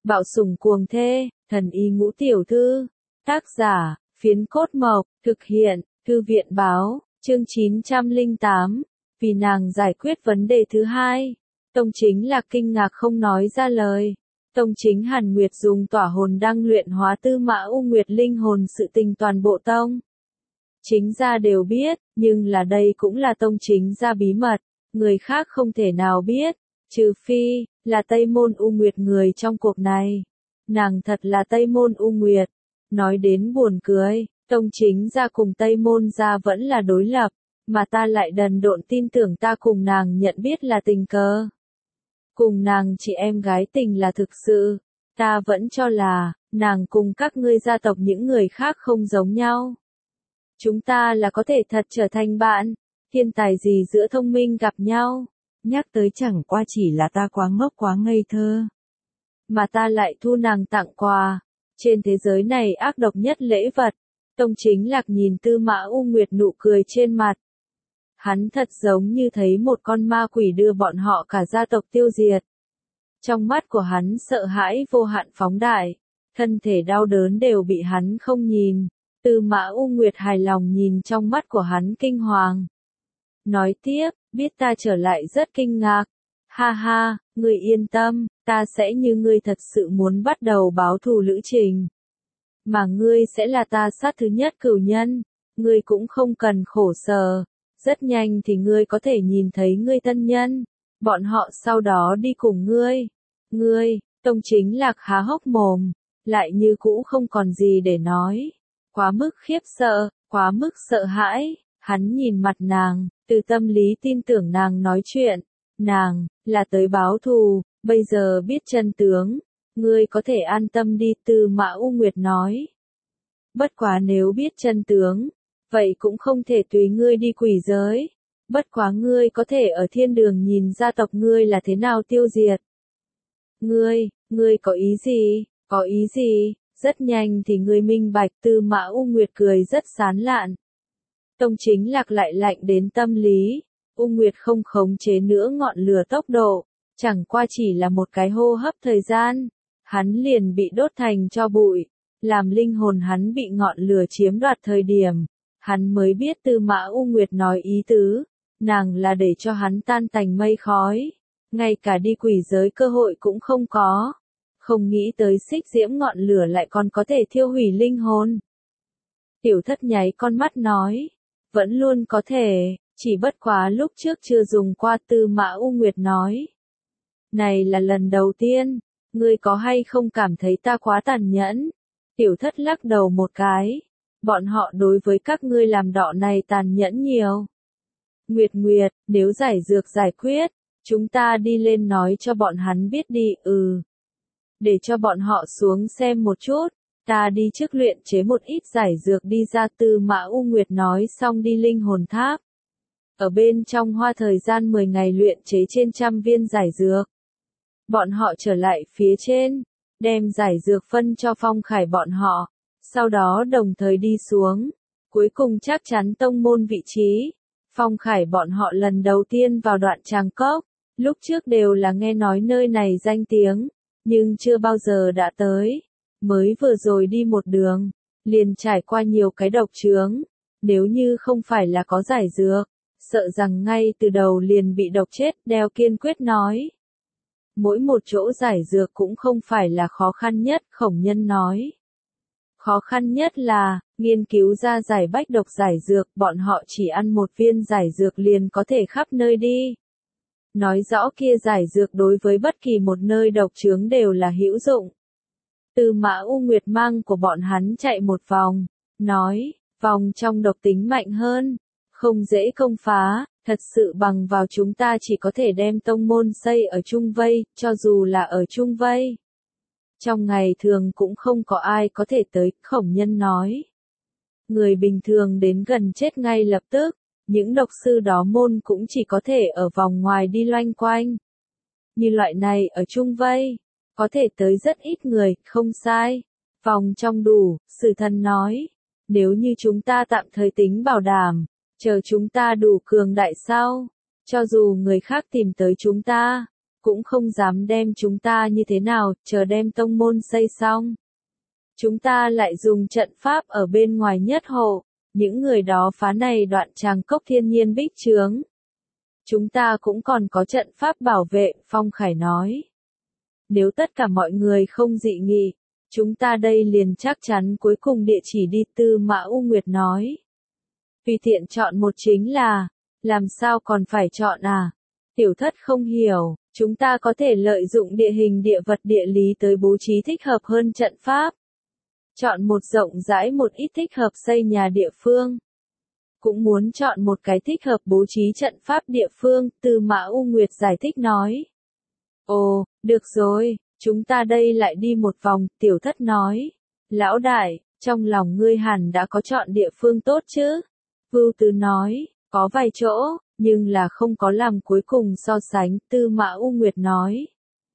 Bạo sủng cuồng thê, thần y ngũ tiểu thư. Tác giả, Phiến Cốt Mộc, thực hiện, Thư viện báo, chương 908. Vì nàng giải quyết vấn đề thứ hai, Tông Chính Lạc kinh ngạc không nói ra lời. Tông Chính Hàn Nguyệt dùng tỏa hồn đăng luyện hóa Tư Mã U Nguyệt linh hồn, sự tình toàn bộ tông chính gia đều biết, nhưng là đây cũng là tông chính gia bí mật, người khác không thể nào biết, trừ phi là Tây Môn U Nguyệt người trong cuộc này. Nàng thật là Tây Môn U Nguyệt. Nói đến buồn cười, tông chính gia cùng Tây Môn gia vẫn là đối lập, mà ta lại đần độn tin tưởng ta cùng nàng nhận biết là tình cờ. Cùng nàng chị em gái tình là thực sự, ta vẫn cho là nàng cùng các ngươi gia tộc những người khác không giống nhau. Chúng ta là có thể thật trở thành bạn, thiên tài gì giữa thông minh gặp nhau. Nhắc tới chẳng qua chỉ là ta quá ngốc quá ngây thơ. Mà ta lại thu nàng tặng quà. Trên thế giới này ác độc nhất lễ vật. Tông Chính Lạc nhìn Tư Mã U Nguyệt nụ cười trên mặt. Hắn thật giống như thấy một con ma quỷ đưa bọn họ cả gia tộc tiêu diệt. Trong mắt của hắn sợ hãi vô hạn phóng đại. Thân thể đau đớn đều bị hắn không nhìn. Tư Mã U Nguyệt hài lòng nhìn trong mắt của hắn kinh hoàng. Nói tiếp, biết ta trở lại rất kinh ngạc. Ha ha, ngươi yên tâm, ta sẽ như ngươi thật sự muốn bắt đầu báo thù lữ trình. Mà ngươi sẽ là ta sát thứ nhất cửu nhân, ngươi cũng không cần khổ sở. Rất nhanh thì ngươi có thể nhìn thấy ngươi thân nhân, bọn họ sau đó đi cùng ngươi. Ngươi, Tông Chính Lạc há hốc mồm, lại như cũ không còn gì để nói. Quá mức khiếp sợ, quá mức sợ hãi, hắn nhìn mặt nàng, từ tâm lý tin tưởng nàng nói chuyện. Nàng, là tới báo thù, bây giờ biết chân tướng, ngươi có thể an tâm đi, Tư Mã U Nguyệt nói. Bất quá nếu biết chân tướng, vậy cũng không thể tùy ngươi đi quỷ giới. Bất quá ngươi có thể ở thiên đường nhìn gia tộc ngươi là thế nào tiêu diệt. Ngươi có ý gì, có ý gì? Rất nhanh thì ngươi minh bạch. Tư Mã U Nguyệt cười rất sán lạn. Tông Chính Lạc lại lạnh đến tâm lý. U Nguyệt không khống chế nữa ngọn lửa tốc độ, chẳng qua chỉ là một cái hô hấp thời gian, hắn liền bị đốt thành tro bụi, làm linh hồn hắn bị ngọn lửa chiếm đoạt thời điểm, hắn mới biết Tư Mã U Nguyệt nói ý tứ, nàng là để cho hắn tan thành mây khói, ngay cả đi quỷ giới cơ hội cũng không có, không nghĩ tới xích diễm ngọn lửa lại còn có thể thiêu hủy linh hồn. Tiểu Thất nháy con mắt nói, vẫn luôn có thể. Chỉ bất quá lúc trước chưa dùng qua. Tư Mã U Nguyệt nói. Này là lần đầu tiên, ngươi có hay không cảm thấy ta quá tàn nhẫn? Tiểu Thất lắc đầu một cái. Bọn họ đối với các ngươi làm đọ này tàn nhẫn nhiều. Nguyệt, nếu giải dược giải quyết, chúng ta đi lên nói cho bọn hắn biết đi, để cho bọn họ xuống xem một chút, ta đi trước luyện chế một ít giải dược đi ra. Tư Mã U Nguyệt nói xong đi linh hồn tháp. Ở bên trong hoa thời gian 10 ngày luyện chế trên 100 viên giải dược. Bọn họ trở lại phía trên, đem giải dược phân cho Phong Khải bọn họ, sau đó đồng thời đi xuống, cuối cùng chắc chắn tông môn vị trí. Phong Khải bọn họ lần đầu tiên vào Đoạn Tràng Cốc, lúc trước đều là nghe nói nơi này danh tiếng, nhưng chưa bao giờ đã tới, mới vừa rồi đi một đường, liền trải qua nhiều cái độc chướng, nếu như không phải là có giải dược, sợ rằng ngay từ đầu liền bị độc chết. Đeo kiên quyết nói. Mỗi một chỗ giải dược cũng không phải là khó khăn nhất, Khổng Nhân nói. Khó khăn nhất là, nghiên cứu ra giải bách độc giải dược, bọn họ chỉ ăn một viên giải dược liền có thể khắp nơi đi. Nói rõ kia giải dược đối với bất kỳ một nơi độc chướng đều là hữu dụng. Tư Mã U Nguyệt mang của bọn hắn chạy một vòng, nói, vòng trong độc tính mạnh hơn. Không dễ công phá, thật sự bằng vào chúng ta chỉ có thể đem tông môn xây ở Trung Vây, cho dù là ở Trung Vây. Trong ngày thường cũng không có ai có thể tới, Khổng Nhân nói. Người bình thường đến gần chết ngay lập tức, những độc sư đó môn cũng chỉ có thể ở vòng ngoài đi loanh quanh. Như loại này ở Trung Vây, có thể tới rất ít người, không sai. Vòng trong đủ, Sử Thần nói. Nếu như chúng ta tạm thời tính bảo đảm, chờ chúng ta đủ cường đại sau, cho dù người khác tìm tới chúng ta, cũng không dám đem chúng ta như thế nào, chờ đem tông môn xây xong. Chúng ta lại dùng trận pháp ở bên ngoài nhất hộ, những người đó phá này đoạn tràng cốc thiên nhiên bích chướng. Chúng ta cũng còn có trận pháp bảo vệ, Phong Khải nói. Nếu tất cả mọi người không dị nghị, chúng ta đây liền chắc chắn cuối cùng địa chỉ đi, Tư Mã U Nguyệt nói. Tùy tiện chọn một chính là, làm sao còn phải chọn à? Tiểu Thất không hiểu, chúng ta có thể lợi dụng địa hình địa vật địa lý tới bố trí thích hợp hơn trận pháp. Chọn một rộng rãi một ít thích hợp xây nhà địa phương. Cũng muốn chọn một cái thích hợp bố trí trận pháp địa phương, Tư Mã U Nguyệt giải thích nói. Ồ, được rồi, chúng ta đây lại đi một vòng, Tiểu Thất nói. Lão đại, trong lòng ngươi hẳn đã có chọn địa phương tốt chứ? Vưu Tứ nói, có vài chỗ, nhưng là không có làm cuối cùng so sánh, Tư Mã U Nguyệt nói.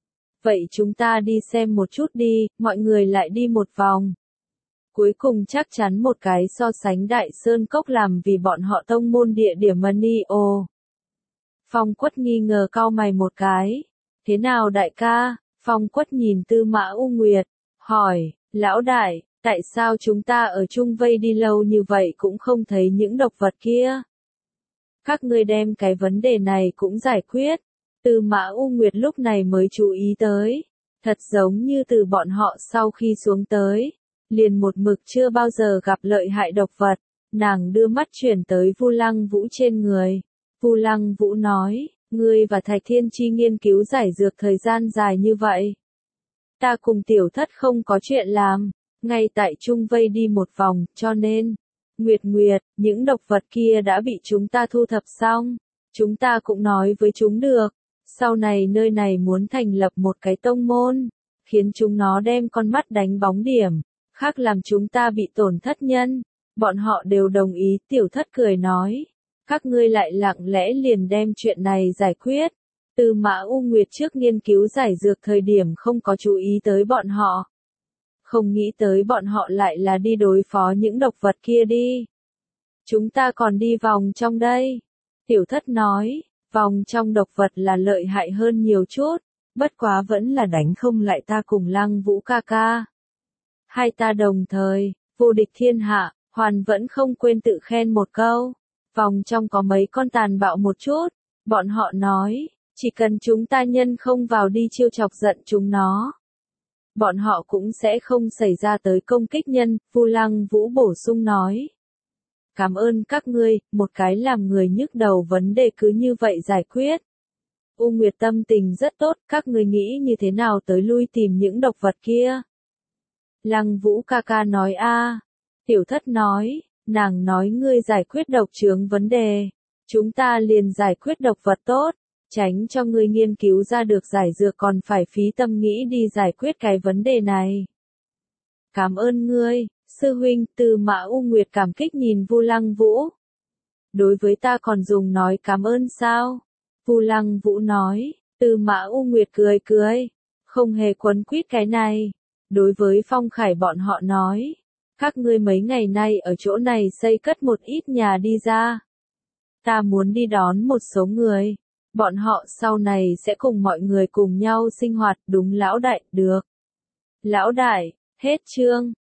Vậy chúng ta đi xem một chút đi, mọi người lại đi một vòng. Cuối cùng chắc chắn một cái so sánh Đại Sơn Cốc làm vì bọn họ tông môn địa điểm Mani Ô. Phong Quất nghi ngờ cau mày một cái. Thế nào đại ca? Phong Quất nhìn Tư Mã U Nguyệt, hỏi, lão đại, tại sao chúng ta ở chung vây đi lâu như vậy cũng không thấy những độc vật kia? Các ngươi đem cái vấn đề này cũng giải quyết. Tư Mã U Nguyệt lúc này mới chú ý tới. Thật giống như từ bọn họ sau khi xuống tới, liền một mực chưa bao giờ gặp lợi hại độc vật. Nàng đưa mắt chuyển tới Vu Lăng Vũ trên người. Vu Lăng Vũ nói, ngươi và Thạch Thiên Chi nghiên cứu giải dược thời gian dài như vậy. Ta cùng Tiểu Thất không có chuyện làm, ngay tại Trung vây đi một vòng, cho nên, Nguyệt Nguyệt, những độc vật kia đã bị chúng ta thu thập xong, chúng ta cũng nói với chúng được, sau này nơi này muốn thành lập một cái tông môn, khiến chúng nó đem con mắt đánh bóng điểm, khác làm chúng ta bị tổn thất nhân, bọn họ đều đồng ý, Tiểu Thất cười nói. Các ngươi lại lặng lẽ liền đem chuyện này giải quyết. Tư Mã U Nguyệt trước nghiên cứu giải dược thời điểm không có chú ý tới bọn họ. Không nghĩ tới bọn họ lại là đi đối phó những độc vật kia đi. Chúng ta còn đi vòng trong đây. Tiểu Thất nói, vòng trong độc vật là lợi hại hơn nhiều chút, bất quá vẫn là đánh không lại ta cùng Lăng Vũ ca ca. Hai ta đồng thời, vô địch thiên hạ, Hoàn vẫn không quên tự khen một câu. Vòng trong có mấy con tàn bạo một chút, bọn họ nói, chỉ cần chúng ta nhân không vào đi chiêu chọc giận chúng nó. Bọn họ cũng sẽ không xảy ra tới công kích nhân, Vu Lăng Vũ bổ sung nói. Cảm ơn các ngươi, một cái làm người nhức đầu vấn đề cứ như vậy giải quyết. U Nguyệt tâm tình rất tốt, các ngươi nghĩ như thế nào tới lui tìm những độc vật kia? Lăng Vũ ca ca nói a. Tiểu Thất nói. Nàng nói ngươi giải quyết độc chướng vấn đề, chúng ta liền giải quyết độc vật tốt, tránh cho ngươi nghiên cứu ra được giải dược còn phải phí tâm nghĩ đi giải quyết cái vấn đề này. Cảm ơn ngươi, sư huynh, Tư Mã U Nguyệt cảm kích nhìn Vu Lăng Vũ. Đối với ta còn dùng nói cảm ơn sao? Vu Lăng Vũ nói, Tư Mã U Nguyệt cười cười, không hề quấn quýt cái này. Đối với Phong Khải bọn họ nói. Các ngươi mấy ngày nay ở chỗ này xây cất một ít nhà đi ra. Ta muốn đi đón một số người. Bọn họ sau này sẽ cùng mọi người cùng nhau sinh hoạt, đúng lão đại, được. Lão đại, hết chương.